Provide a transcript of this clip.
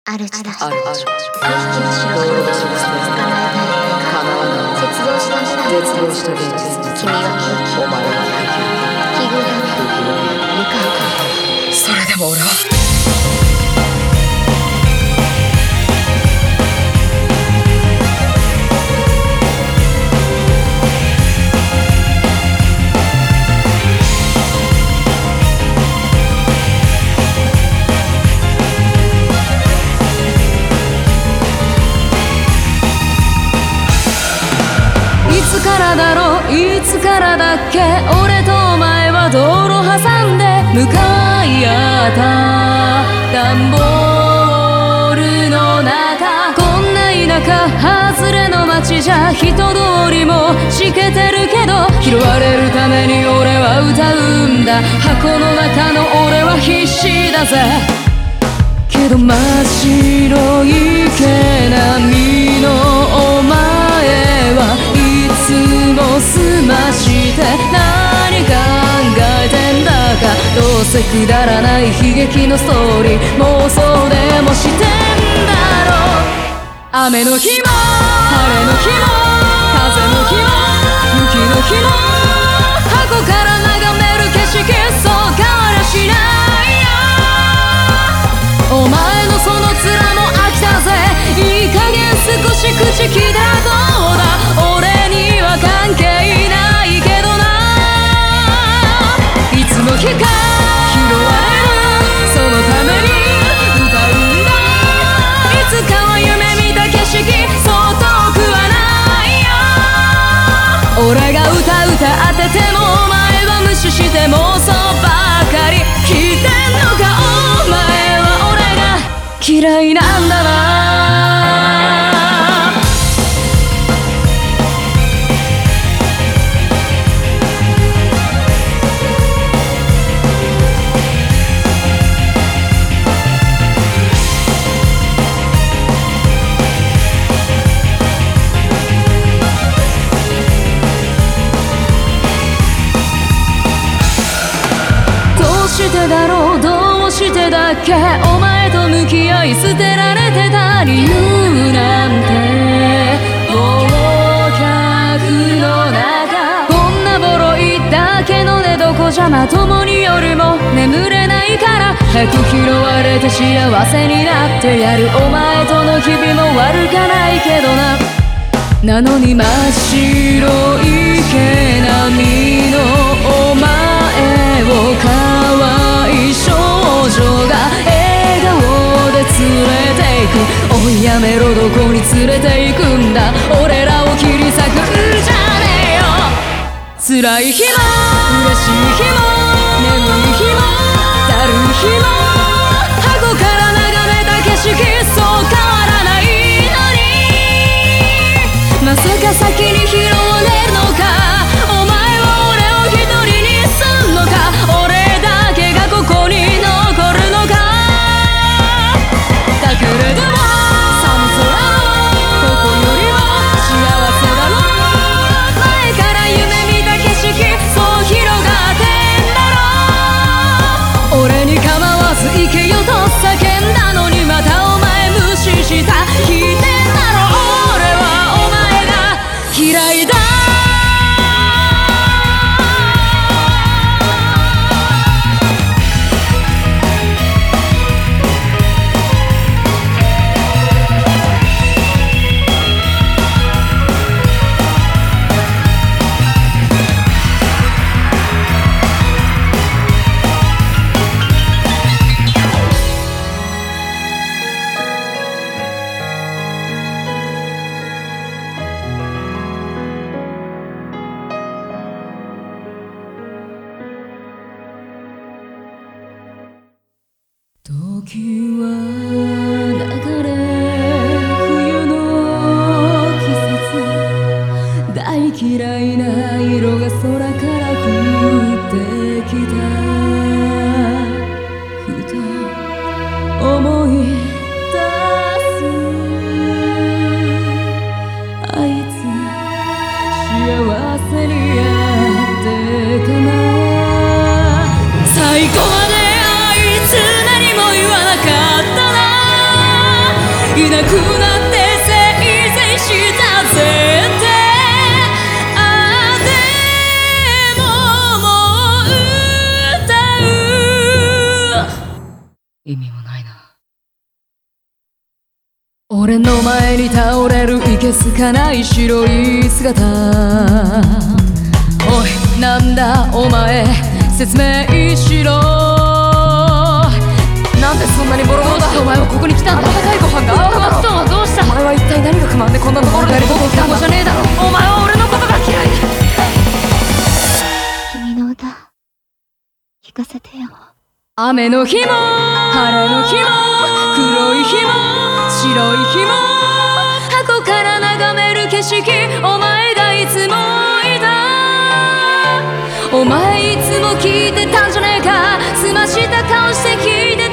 主たち2匹の白道路の熊植生叶えたい絶望した未来絶望した現実君は聞きお前は奇遇だね向かうかそれでも俺はいつからだろういつからだっけ俺とお前は道路挟んで向かい合った段ボールの中こんな田舎外れの街じゃ人通りもしけてるけど拾われるために俺は歌うんだ箱の中の俺は必死だぜけど真っ白い毛並みのお前はいつも済まして何考えてんだかどうせくだらない悲劇のストーリー妄想でもしてんだろう雨の日も晴れの日も風の日も雪の日も箱から眺める景色そう変わりゃしないよお前のその面も飽きたぜいい加減少し口きだどうだ俺には関係ないけどないつの日か拾われるそのために歌うんだいつかは夢見た景色そう遠くはないよ俺が歌当ててもお前は無視して妄想ばかり聞いてんのかお前は俺が嫌いなんだなどうしてだろうどうしてだっけお前と向き合い捨てられてた理由なんて忘却の中こんなボロいだけの寝床じゃまともに夜も眠れないから早く拾われて幸せになってやるお前との日々も悪かないけどなのに真っ白い毛並みのお前を可愛い少女が笑顔で連れていくおいやめろどこに連れていくんだ俺らを切り裂くんじゃねえよ辛い日も嬉しい日も眠い日もだるい日も箱から眺めた景色そう変わらないのにまさか先に拾われるのかお前は俺を一人にすんのか俺だけがここに残るのかだけれども寒空のここよりも幸せだろ前から夢見た景色そう広がってんだろ俺に構わずいなくなってせいぜいしたぜってあでももう歌う意味もないな。俺の前に倒れるいけすかない白い姿。おいなんだお前説明しろ。なんでそんなにボロボロだ。お前はここに来たんだ。温かいご飯が合うだろ。人はどうした。お前は一体何が不満でこんなところで出てきたんじゃねえだろ。お前は俺のことが嫌い。 君の歌聞かせてよ。 雨の日も晴れの日も黒い日も白い日も箱から眺める景色。お前がいつもいた。お前いつも聞いてたんじゃねえか。澄ました顔して聞いて